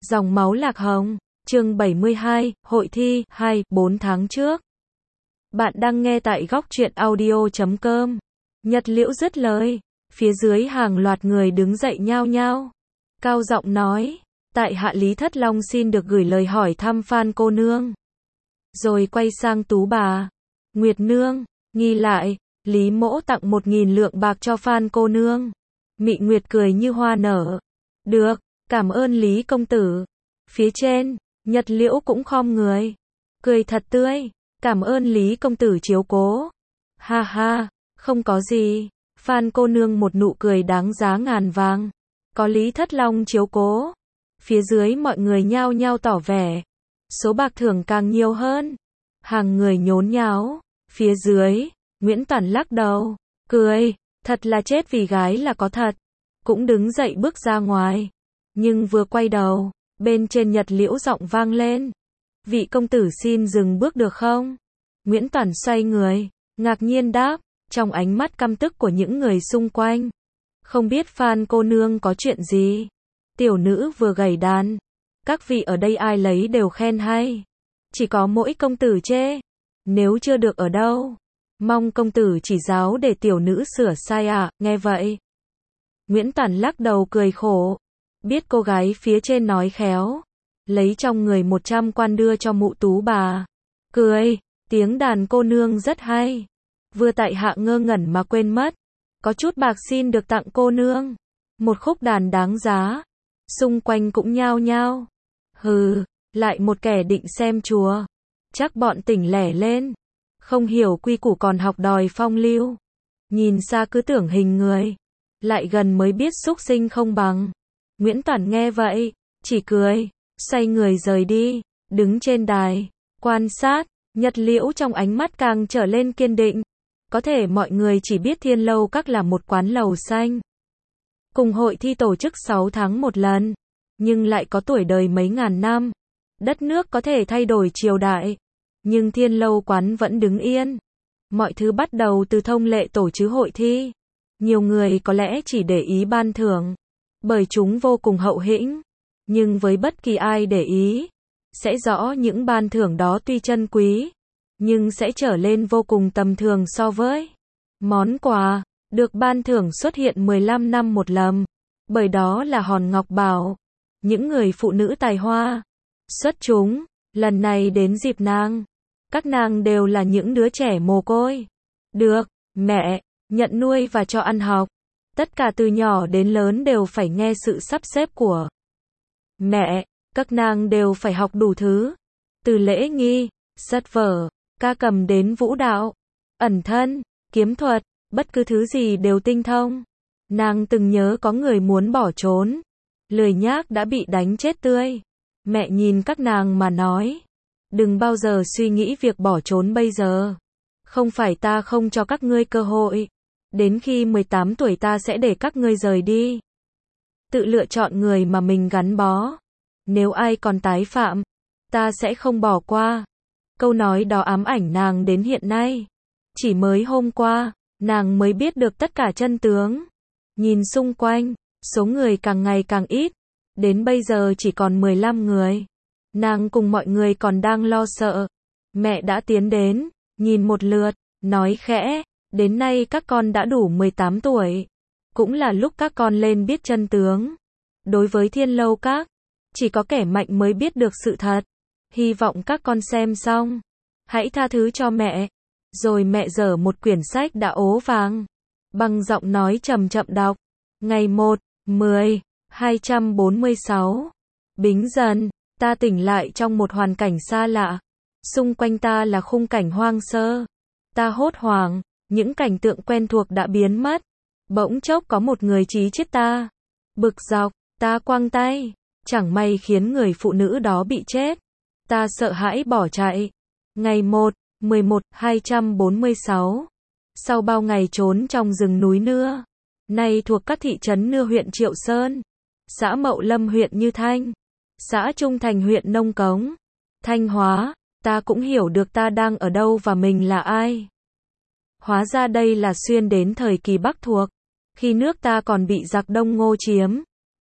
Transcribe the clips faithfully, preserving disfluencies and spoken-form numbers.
Dòng máu lạc hồng, chương bảy mươi hai, hội thi, hai, bốn tháng trước. Bạn đang nghe tại góc truyện audio chấm com. Nhật Liễu dứt lời, phía dưới hàng loạt người đứng dậy nhao nhao. Cao giọng nói, tại hạ Lý Thất Long xin được gửi lời hỏi thăm Phan cô nương. Rồi quay sang Tú bà. Nguyệt nương, nghi lại, Lý mỗ tặng một nghìn lượng bạc cho Phan cô nương. Mị Nguyệt cười như hoa nở. Được, cảm ơn Lý công tử. Phía trên, Nhật Liễu cũng khom người. Cười thật tươi, cảm ơn Lý công tử chiếu cố. Ha ha, không có gì. Phan cô nương một nụ cười đáng giá ngàn vàng. Có Lý Thất Long chiếu cố. Phía dưới mọi người nhao nhao tỏ vẻ. Số bạc thưởng càng nhiều hơn. Hàng người nhốn nháo. Phía dưới, Nguyễn Toản lắc đầu, cười, thật là chết vì gái là có thật. Cũng đứng dậy bước ra ngoài. Nhưng vừa quay đầu, bên trên Nhật Liễu giọng vang lên. Vị công tử xin dừng bước được không? Nguyễn Toản xoay người, ngạc nhiên đáp, trong ánh mắt căm tức của những người xung quanh. Không biết Phan cô nương có chuyện gì? Tiểu nữ vừa gảy đàn. Các vị ở đây ai lấy đều khen hay. Chỉ có mỗi công tử chê. Nếu chưa được ở đâu, mong công tử chỉ giáo để tiểu nữ sửa sai ạ, à, nghe vậy. Nguyễn Toản lắc đầu cười khổ. Biết cô gái phía trên nói khéo. Lấy trong người một trăm quan đưa cho mụ Tú bà. Cười, tiếng đàn cô nương rất hay. Vừa tại hạ ngơ ngẩn mà quên mất. Có chút bạc xin được tặng cô nương. Một khúc đàn đáng giá. Xung quanh cũng nhao nhao. Hừ, lại một kẻ định xem chùa. Chắc bọn tỉnh lẻ lên. Không hiểu quy củ còn học đòi phong lưu. Nhìn xa cứ tưởng hình người. Lại gần mới biết súc sinh không bằng. Nguyễn Toản nghe vậy, chỉ cười, xoay người rời đi, đứng trên đài, quan sát, Nhật Liễu trong ánh mắt càng trở lên kiên định. Có thể mọi người chỉ biết Thiên Lâu Các là một quán lầu xanh. Cùng hội thi tổ chức sáu tháng một lần, nhưng lại có tuổi đời mấy ngàn năm. Đất nước có thể thay đổi triều đại, nhưng Thiên Lâu quán vẫn đứng yên. Mọi thứ bắt đầu từ thông lệ tổ chức hội thi. Nhiều người có lẽ chỉ để ý ban thưởng, bởi chúng vô cùng hậu hĩnh. Nhưng với bất kỳ ai để ý, sẽ rõ những ban thưởng đó tuy chân quý, nhưng sẽ trở lên vô cùng tầm thường so với món quà được ban thưởng xuất hiện mười lăm năm một lần. Bởi đó là hòn ngọc bảo. Những người phụ nữ tài hoa, xuất chúng, lần này đến dịp nàng. Các nàng đều là những đứa trẻ mồ côi. Được, mẹ, nhận nuôi và cho ăn học. Tất cả từ nhỏ đến lớn đều phải nghe sự sắp xếp của mẹ. Các nàng đều phải học đủ thứ. Từ lễ nghi, sách vở, ca cầm đến vũ đạo, ẩn thân, kiếm thuật, bất cứ thứ gì đều tinh thông. Nàng từng nhớ có người muốn bỏ trốn. Lười nhác đã bị đánh chết tươi. Mẹ nhìn các nàng mà nói. Đừng bao giờ suy nghĩ việc bỏ trốn bây giờ. Không phải ta không cho các ngươi cơ hội. Đến khi mười tám tuổi ta sẽ để các ngươi rời đi. Tự lựa chọn người mà mình gắn bó. Nếu ai còn tái phạm, ta sẽ không bỏ qua. Câu nói đó ám ảnh nàng đến hiện nay. Chỉ mới hôm qua, nàng mới biết được tất cả chân tướng. Nhìn xung quanh, số người càng ngày càng ít. Đến bây giờ chỉ còn mười lăm người. Nàng cùng mọi người còn đang lo sợ. Mẹ đã tiến đến, nhìn một lượt, nói khẽ, đến nay các con đã đủ mười tám tuổi. Cũng là lúc các con lên biết chân tướng. Đối với Thiên Lâu Các, chỉ có kẻ mạnh mới biết được sự thật. Hy vọng các con xem xong, hãy tha thứ cho mẹ. Rồi mẹ dở một quyển sách đã ố vàng. Bằng giọng nói chậm chậm đọc. Ngày một, mười, hai trăm bốn mươi sáu. Bính Dần, ta tỉnh lại trong một hoàn cảnh xa lạ. Xung quanh ta là khung cảnh hoang sơ. Ta hốt hoảng, những cảnh tượng quen thuộc đã biến mất. Bỗng chốc có một người chí chết ta. Bực dọc, ta quăng tay. Chẳng may khiến người phụ nữ đó bị chết. Ta sợ hãi bỏ chạy. Ngày một, mười một, hai trăm bốn mươi sáu. Sau bao ngày trốn trong rừng núi Nưa, nay thuộc các thị trấn Nưa huyện Triệu Sơn, xã Mậu Lâm huyện Như Thanh, xã Trung Thành huyện Nông Cống, Thanh Hóa, ta cũng hiểu được ta đang ở đâu và mình là ai. Hóa ra đây là xuyên đến thời kỳ Bắc thuộc, khi nước ta còn bị giặc Đông Ngô chiếm.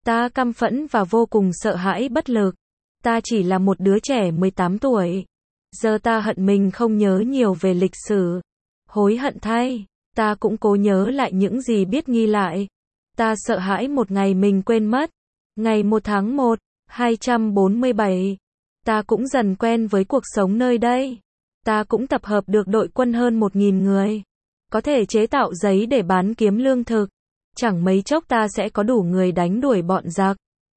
Ta căm phẫn và vô cùng sợ hãi bất lực. Ta chỉ là một đứa trẻ mười tám tuổi. Giờ ta hận mình không nhớ nhiều về lịch sử. Hối hận thay. Ta cũng cố nhớ lại những gì biết ghi lại. Ta sợ hãi một ngày mình quên mất. Ngày một tháng một, hai trăm bốn mươi bảy. Ta cũng dần quen với cuộc sống nơi đây. Ta cũng tập hợp được đội quân hơn một nghìn người. Có thể chế tạo giấy để bán kiếm lương thực. Chẳng mấy chốc ta sẽ có đủ người đánh đuổi bọn giặc.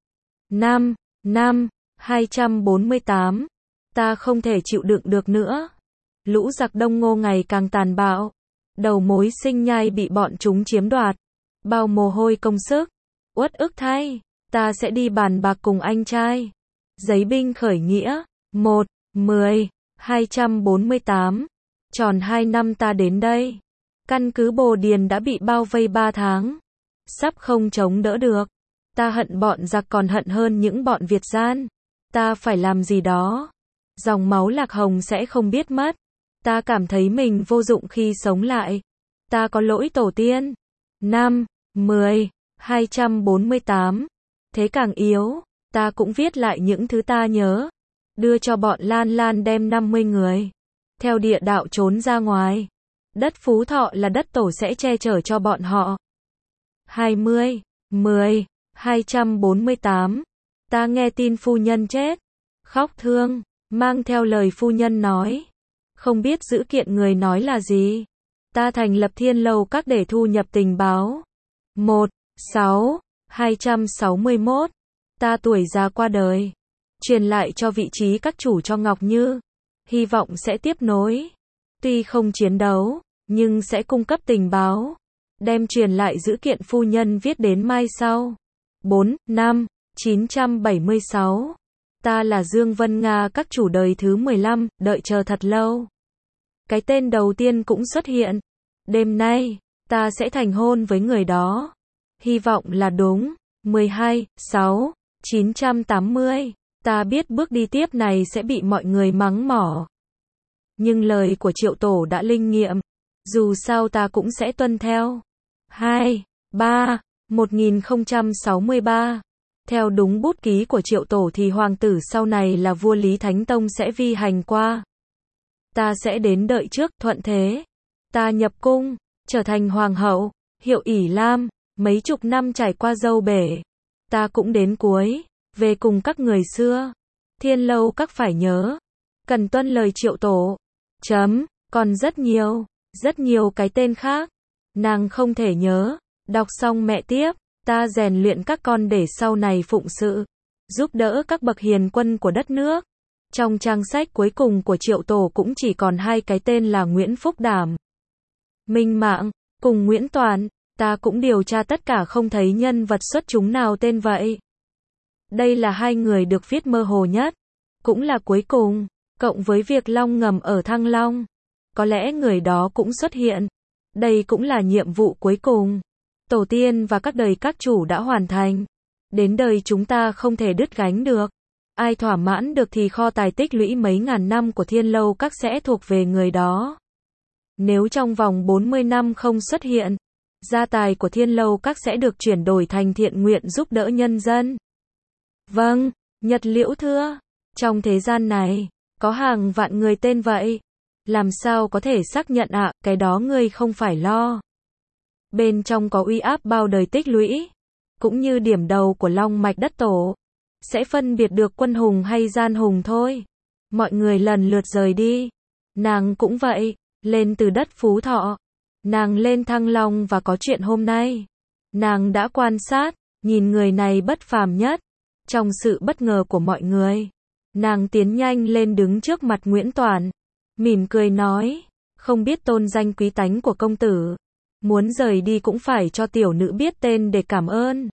Năm, năm, hai trăm bốn mươi tám. Ta không thể chịu đựng được nữa. Lũ giặc Đông Ngô ngày càng tàn bạo. Đầu mối sinh nhai bị bọn chúng chiếm đoạt. Bao mồ hôi công sức. Uất ức thay. Ta sẽ đi bàn bạc cùng anh trai. Giấy binh khởi nghĩa. một, mười, hai trăm bốn mươi tám. Tròn hai năm ta đến đây. Căn cứ Bồ Điền đã bị bao vây ba tháng. Sắp không chống đỡ được. Ta hận bọn giặc còn hận hơn những bọn Việt gian. Ta phải làm gì đó. Dòng máu Lạc Hồng sẽ không biết mất. Ta cảm thấy mình vô dụng khi sống lại. Ta có lỗi tổ tiên. năm, mười, hai trăm bốn mươi tám. Thế càng yếu, ta cũng viết lại những thứ ta nhớ. Đưa cho bọn Lan Lan đem năm mươi người. Theo địa đạo trốn ra ngoài. Đất Phú Thọ là đất tổ sẽ che chở cho bọn họ. hai mươi, mười, hai trăm bốn mươi tám. Ta nghe tin phu nhân chết. Khóc thương, mang theo lời phu nhân nói. Không biết dữ kiện người nói là gì. Ta thành lập Thiên Lâu Các để thu nhập tình báo. một, sáu, hai trăm sáu mươi mốt. Ta tuổi già qua đời. Truyền lại cho vị trí các chủ cho Ngọc Như. Hy vọng sẽ tiếp nối. Tuy không chiến đấu, nhưng sẽ cung cấp tình báo. Đem truyền lại dữ kiện phu nhân viết đến mai sau. bốn, năm, chín trăm bảy mươi sáu. Ta là Dương Vân Nga các chủ đời thứ mười lăm, đợi chờ thật lâu. Cái tên đầu tiên cũng xuất hiện. Đêm nay, ta sẽ thành hôn với người đó. Hy vọng là đúng. mười hai, sáu, chín trăm tám mươi. Ta biết bước đi tiếp này sẽ bị mọi người mắng mỏ. Nhưng lời của Triệu Tổ đã linh nghiệm. Dù sao ta cũng sẽ tuân theo. hai, ba, một nghìn không trăm sáu mươi ba. Theo đúng bút ký của Triệu Tổ thì hoàng tử sau này là vua Lý Thánh Tông sẽ vi hành qua. Ta sẽ đến đợi trước, thuận thế. Ta nhập cung, trở thành hoàng hậu, hiệu ỷ lam, mấy chục năm trải qua dâu bể. Ta cũng đến cuối, về cùng các người xưa. Thiên Lâu Các phải nhớ. Cần tuân lời Triệu Tổ. Chấm, còn rất nhiều, rất nhiều cái tên khác. Nàng không thể nhớ. Đọc xong mẹ tiếp. Ta rèn luyện các con để sau này phụng sự. Giúp đỡ các bậc hiền quân của đất nước. Trong trang sách cuối cùng của Triệu Tổ cũng chỉ còn hai cái tên là Nguyễn Phúc Đảm, Minh Mạng, cùng Nguyễn Toàn. Ta cũng điều tra tất cả không thấy nhân vật xuất chúng nào tên vậy. Đây là hai người được viết mơ hồ nhất. Cũng là cuối cùng. Cộng với việc Long ngầm ở Thăng Long. Có lẽ người đó cũng xuất hiện. Đây cũng là nhiệm vụ cuối cùng. Tổ tiên và các đời các chủ đã hoàn thành. Đến đời chúng ta không thể đứt gánh được. Ai thỏa mãn được thì kho tài tích lũy mấy ngàn năm của Thiên Lâu Các sẽ thuộc về người đó. Nếu trong vòng bốn mươi năm không xuất hiện, gia tài của Thiên Lâu Các sẽ được chuyển đổi thành thiện nguyện giúp đỡ nhân dân. Vâng, Nhật Liễu thưa. Trong thế gian này, có hàng vạn người tên vậy. Làm sao có thể xác nhận ạ, à, cái đó ngươi không phải lo. Bên trong có uy áp bao đời tích lũy. Cũng như điểm đầu của long mạch đất tổ. Sẽ phân biệt được quân hùng hay gian hùng thôi. Mọi người lần lượt rời đi. Nàng cũng vậy, lên từ đất Phú Thọ. Nàng lên Thăng Long và có chuyện hôm nay. Nàng đã quan sát, nhìn người này bất phàm nhất. Trong sự bất ngờ của mọi người, nàng tiến nhanh lên đứng trước mặt Nguyễn Toàn. Mỉm cười nói, không biết tôn danh quý tánh của công tử. Muốn rời đi cũng phải cho tiểu nữ biết tên để cảm ơn.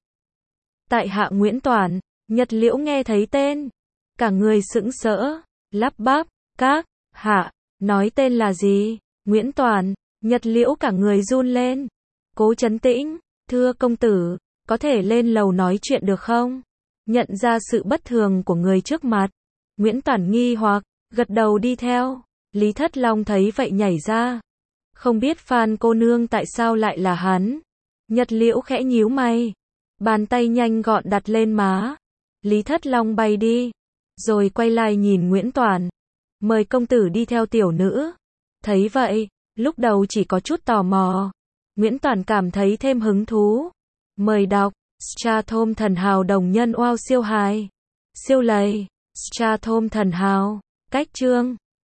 Tại hạ Nguyễn Toàn. Nhật Liễu nghe thấy tên. Cả người sững sỡ, lắp bắp, các, hạ, nói tên là gì? Nguyễn Toàn. Nhật Liễu cả người run lên. Cố trấn tĩnh, thưa công tử, có thể lên lầu nói chuyện được không? Nhận ra sự bất thường của người trước mặt. Nguyễn Toàn nghi hoặc, gật đầu đi theo. Lý Thất Long thấy vậy nhảy ra. Không biết Phan cô nương tại sao lại là hắn. Nhật Liễu khẽ nhíu mày. Bàn tay nhanh gọn đặt lên má. Lý Thất Long bay đi. Rồi quay lại nhìn Nguyễn Toàn. Mời công tử đi theo tiểu nữ. Thấy vậy, lúc đầu chỉ có chút tò mò. Nguyễn Toàn cảm thấy thêm hứng thú. Mời đọc. Strathom thần hào đồng nhân oao siêu hài. Siêu lầy. Strathom thần hào. Cách chương.